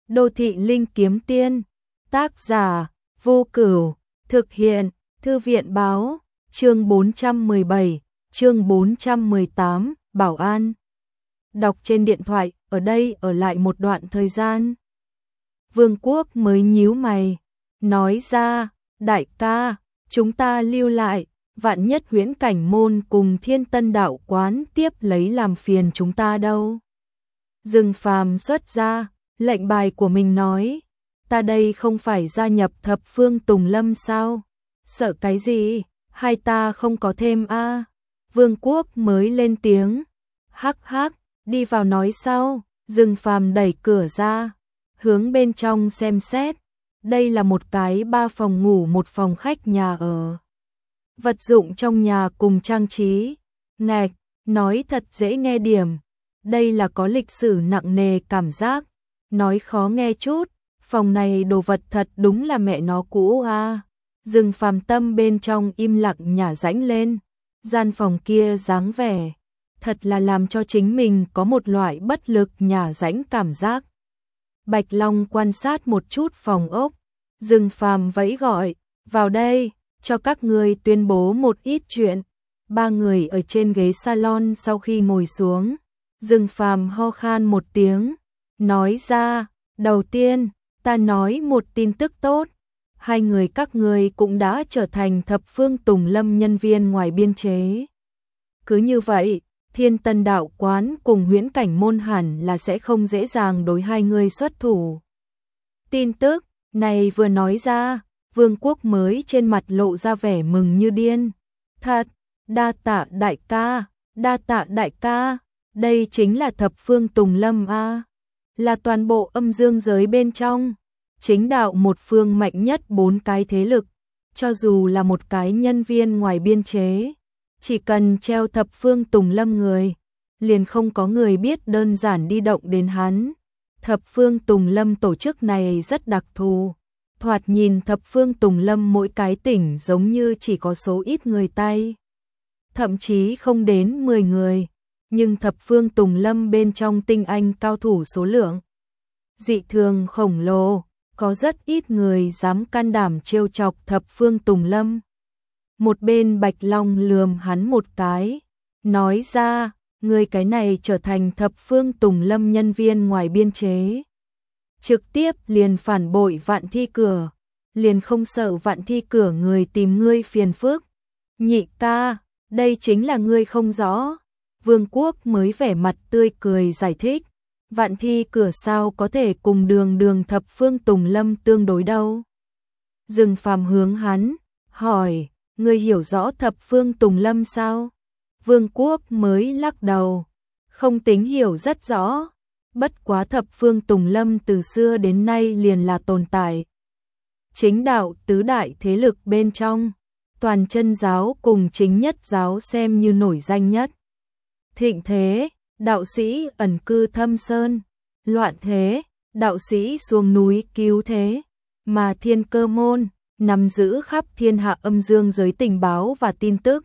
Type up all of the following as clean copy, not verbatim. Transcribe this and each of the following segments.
Đô thị linh kiếm tiên. Tác giả Vô Cửu. Thực hiện Thư viện báo. Chương 417, chương 418, Bảo An. Đọc trên điện thoại, ở đây ở lại một đoạn thời gian. Vương Quốc mới nhíu mày, nói ra, đại ca, chúng ta lưu lại, vạn nhất Huyễn Cảnh Môn cùng Thiên Tân Đạo Quán tiếp lấy làm phiền chúng ta đâu. Dương Phàm xuất ra, lệnh bài của mình nói, ta đây không phải gia nhập Thập Phương Tùng Lâm sao? Sợ cái gì, hai ta không có thêm a. Vương Quốc mới lên tiếng, hắc hắc, đi vào nói sau. Dương Phàm đẩy cửa ra, hướng bên trong xem xét. Đây là một cái 3 phòng ngủ 1 phòng khách nhà ở. Vật dụng trong nhà cùng trang trí, ngạch, nói thật dễ nghe điểm. Đây là có lịch sử nặng nề cảm giác, nói khó nghe chút, phòng này đồ vật thật đúng là mẹ nó cũ a. Dương Phàm tâm bên trong im lặng nhả rãnh lên, gian phòng kia dáng vẻ, thật là làm cho chính mình có một loại bất lực nhả rãnh cảm giác. Bạch Long quan sát một chút phòng ốc, Dương Phàm vẫy gọi, vào đây, cho các người tuyên bố một ít chuyện. 3 người ở trên ghế salon sau khi ngồi xuống, Dương Phàm ho khan một tiếng, nói ra, đầu tiên, ta nói một tin tức tốt. 2 người các ngươi cũng đã trở thành Thập Phương Tùng Lâm nhân viên ngoài biên chế. Cứ như vậy, Thiên Tân Đạo Quán cùng Huyễn Cảnh Môn hẳn là sẽ không dễ dàng đối 2 người xuất thủ. Tin tức này vừa nói ra, Vương Quốc mới trên mặt lộ ra vẻ mừng như điên. Thật, đa tạ đại ca, đa tạ đại ca, đây chính là Thập Phương Tùng Lâm a, là toàn bộ âm dương giới bên trong, chính đạo một phương mạnh nhất 4 cái thế lực, cho dù là một cái nhân viên ngoài biên chế, chỉ cần treo Thập Phương Tùng Lâm người, liền không có người biết đơn giản đi động đến hắn. Thập Phương Tùng Lâm tổ chức này rất đặc thù, thoạt nhìn Thập Phương Tùng Lâm mỗi cái tỉnh giống như chỉ có số ít người tay, thậm chí không đến 10 người, nhưng Thập Phương Tùng Lâm bên trong tinh anh cao thủ số lượng dị thường khổng lồ, có rất ít người dám can đảm trêu chọc Thập Phương Tùng Lâm. Một bên Bạch Long lườm hắn một cái, nói ra, người cái này trở thành Thập Phương Tùng Lâm nhân viên ngoài biên chế, trực tiếp liền phản bội Vạn Thi Cửa, liền không sợ Vạn Thi Cửa người tìm ngươi phiền phức. Nhị ca, đây chính là ngươi không rõ. Vương Quốc mới vẻ mặt tươi cười giải thích, Vạn Thi Cửa sao có thể cùng đường Thập Phương Tùng Lâm tương đối đâu. Dương Phàm hướng hắn, hỏi, ngươi hiểu rõ Thập Phương Tùng Lâm sao? Vương Quốc mới lắc đầu, không tính hiểu rất rõ, bất quá Thập Phương Tùng Lâm từ xưa đến nay liền là tồn tại chính đạo tứ đại thế lực bên trong, Toàn Chân giáo cùng Chính Nhất giáo xem như nổi danh nhất. Thịnh thế, đạo sĩ ẩn cư thâm sơn, loạn thế, đạo sĩ xuống núi cứu thế, mà Thiên Cơ môn nắm giữ khắp thiên hạ âm dương giới tình báo và tin tức.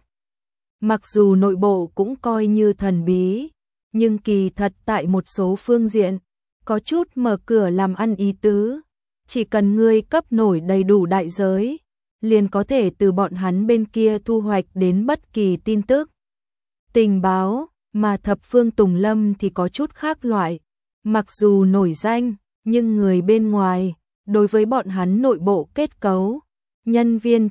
Mặc dù nội bộ cũng coi như thần bí, nhưng kỳ thật tại một số phương diện, có chút mở cửa làm ăn ý tứ. Chỉ cần ngươi cấp nổi đầy đủ đại giới, liền có thể từ bọn hắn bên kia thu hoạch đến bất kỳ tin tức, tình báo, mà Thập Phương Tùng Lâm thì có chút khác loại. Mặc dù nổi danh, nhưng người bên ngoài, đối với bọn hắn nội bộ kết cấu, nhân viên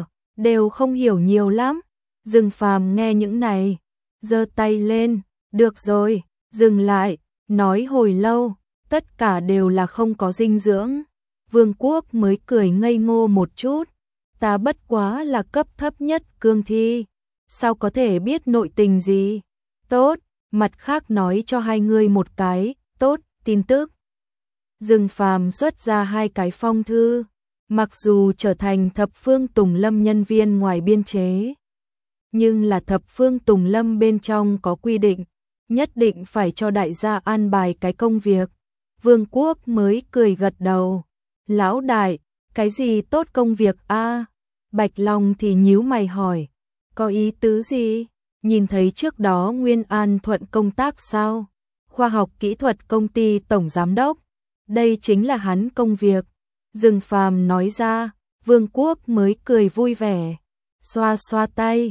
đều không hiểu nhiều lắm. Dương Phàm nghe những này, giơ tay lên, được rồi, dừng lại, nói hồi lâu, tất cả đều là không có dinh dưỡng. Vương Quốc mới cười ngây ngô một chút, ta bất quá là cấp thấp nhất cương thi, sao có thể biết nội tình gì? Tốt, mặt khác nói cho 2 người một cái, tốt, tin tức. Dương Phàm xuất ra 2 cái phong thư, mặc dù trở thành Thập Phương Tùng Lâm nhân viên ngoài biên chế, nhưng là Thập Phương Tùng Lâm bên trong có quy định, nhất định phải cho đại gia an bài cái công việc. Vương Quốc mới cười gật đầu, lão đại, cái gì tốt công việc a? Bạch Long thì nhíu mày hỏi, có ý tứ gì? Nhìn thấy trước đó Nguyên An Thuận công tác sao? Khoa học kỹ thuật công ty tổng giám đốc, đây chính là hắn công việc. Dương Phàm nói ra, Vương Quốc mới cười vui vẻ, xoa xoa tay,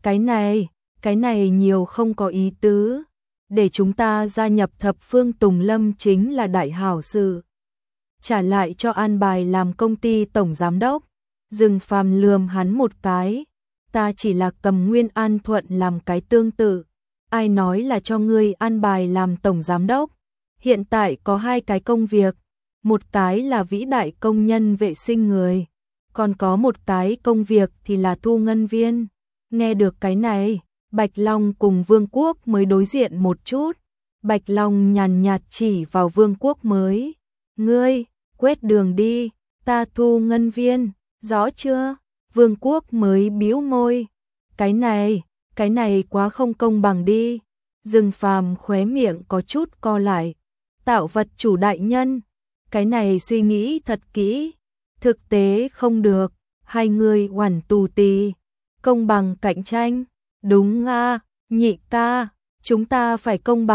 cái này nhiều không có ý tứ, để chúng ta gia nhập Thập Phương Tùng Lâm chính là đại hảo sự. Trả lại cho an bài làm công ty tổng giám đốc. Dương Phàm lườm hắn một cái, ta chỉ là cầm Nguyên An Thuận làm cái tương tự, ai nói là cho ngươi an bài làm tổng giám đốc. Hiện tại có 2 cái công việc, một cái là vĩ đại công nhân vệ sinh người, còn có một cái công việc thì là thu ngân viên. Nghe được cái này, Bạch Long cùng Vương Quốc mới đối diện một chút. Bạch Long nhàn nhạt chỉ vào Vương Quốc mới, ngươi, quét đường đi, ta thu ngân viên, rõ chưa? Vương Quốc mới bĩu môi, cái này quá không công bằng đi. Dương Phàm khóe miệng có chút co lại, tạo vật chủ đại nhân, cái này suy nghĩ thật kỹ, thực tế không được, hai người oản tù tì, công bằng cạnh tranh, đúng a, nhị ca, chúng ta phải công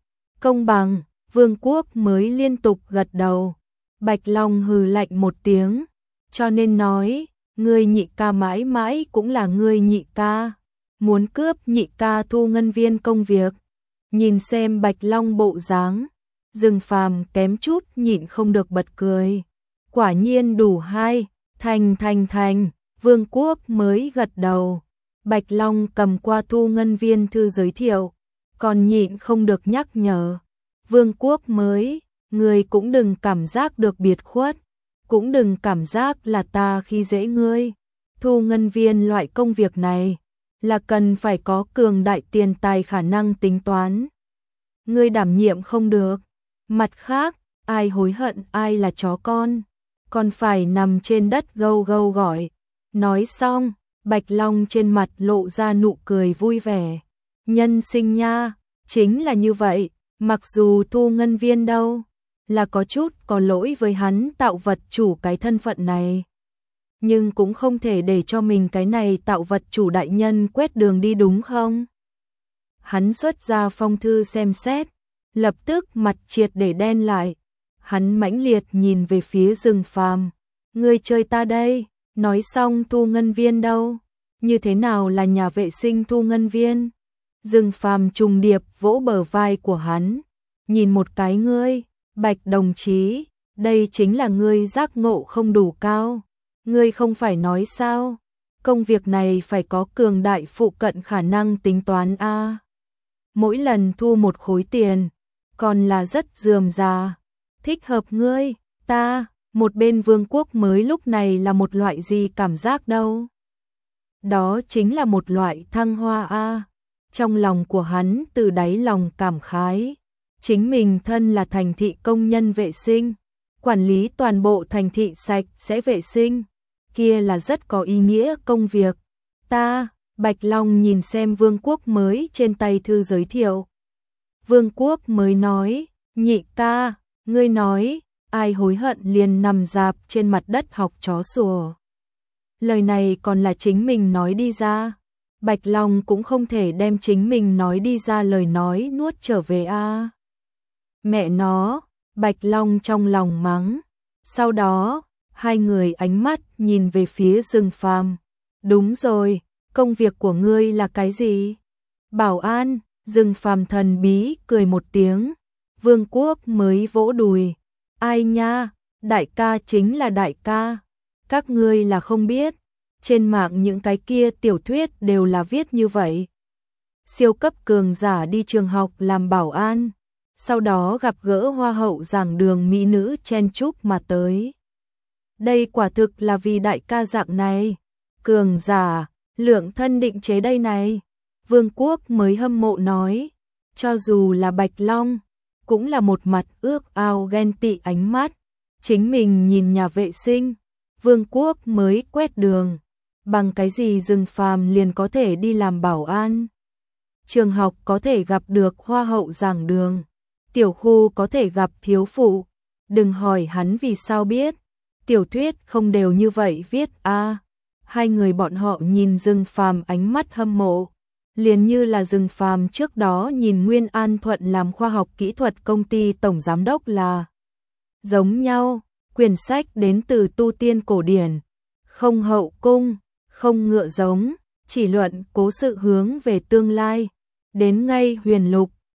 bằng, Vương Quốc mới liên tục gật đầu. Bạch Long hừ lạnh một tiếng, cho nên nói, ngươi nhị ca mãi mãi cũng là ngươi nhị ca, muốn cướp nhị ca thu ngân viên công việc. Nhìn xem Bạch Long bộ dáng, Dương Phàm kém chút nhịn không được bật cười. Quả nhiên đủ hay, thành, Vương Quốc mới gật đầu. Bạch Long cầm qua thu ngân viên thư giới thiệu, còn nhịn không được nhắc nhở. Vương Quốc mới, ngươi cũng đừng cảm giác được biệt khuất, cũng đừng cảm giác là ta khi dễ ngươi. Thu ngân viên loại công việc này là cần phải có cường đại tiền tài khả năng tính toán. Ngươi đảm nhiệm không được. Mặt khác, ai hối hận ai là chó con, còn phải nằm trên đất gâu gâu gọi. Nói xong, Bạch Long trên mặt lộ ra nụ cười vui vẻ. Nhân sinh nha, chính là như vậy, mặc dù thu ngân viên đâu, là có chút có lỗi với hắn tạo vật chủ cái thân phận này. Nhưng cũng không thể để cho mình cái này tạo vật chủ đại nhân quét đường đi đúng không? Hắn xuất ra phong thư xem xét, lập tức mặt triệt để đen lại. Hắn mãnh liệt nhìn về phía Dương Phàm, ngươi chơi ta đây, nói xong thu ngân viên đâu? Như thế nào là nhà vệ sinh thu ngân viên? Dương Phàm trùng điệp vỗ bờ vai của hắn, nhìn một cái ngươi, Bạch đồng chí, đây chính là ngươi giác ngộ không đủ cao. Ngươi không phải nói sao? Công việc này phải có cường đại phụ cận khả năng tính toán a. Mỗi lần thu một khối tiền, còn là rất rườm rà. Thích hợp ngươi, ta, một bên Vương Quốc mới lúc này là một loại gì cảm giác đâu? Đó chính là một loại thăng hoa a. Trong lòng của hắn từ đáy lòng cảm khái. Chính mình thân là thành thị công nhân vệ sinh, quản lý toàn bộ thành thị sạch sẽ vệ sinh, kia là rất có ý nghĩa công việc. Ta, Bạch Long nhìn xem Vương Quốc mới trên tay thư giới thiệu. Vương Quốc mới nói, nhị ca, ngươi nói, ai hối hận liền nằm rạp trên mặt đất học chó sủa. Lời này còn là chính mình nói đi ra. Bạch Long cũng không thể đem chính mình nói đi ra lời nói nuốt trở về a. Mẹ nó, Bạch Long trong lòng mắng. Sau đó, hai người ánh mắt nhìn về phía Dương Phàm. Đúng rồi, công việc của ngươi là cái gì? Bảo an. Dương Phàm thần bí cười một tiếng. Vương Quốc mới vỗ đùi. Ai nha, đại ca chính là đại ca. Các ngươi là không biết. Trên mạng những cái kia tiểu thuyết đều là viết như vậy. Siêu cấp cường giả đi trường học làm bảo an, sau đó gặp gỡ hoa hậu giảng đường mỹ nữ chen chúc mà tới. Đây quả thực là vì đại ca dạng này. Cường giả, lượng thân định chế đây này. Vương Quốc mới hâm mộ nói. Cho dù là Bạch Long, cũng là một mặt ước ao ghen tị ánh mắt. Chính mình nhìn nhà vệ sinh, Vương Quốc mới quét đường. Bằng cái gì Dương Phàm liền có thể đi làm bảo an? Trường học có thể gặp được hoa hậu giảng đường, tiểu khu có thể gặp thiếu phụ. Đừng hỏi hắn vì sao biết, tiểu thuyết không đều như vậy viết a. Hai người bọn họ nhìn Dương Phàm ánh mắt hâm mộ, liền như là Dương Phàm trước đó nhìn Nguyên An Thuận làm khoa học kỹ thuật công ty tổng giám đốc là giống nhau, quyển sách đến từ tu tiên cổ điển, không hậu cung, không ngựa giống, chỉ luận cố sự hướng về tương lai. Đến ngay huyền lục,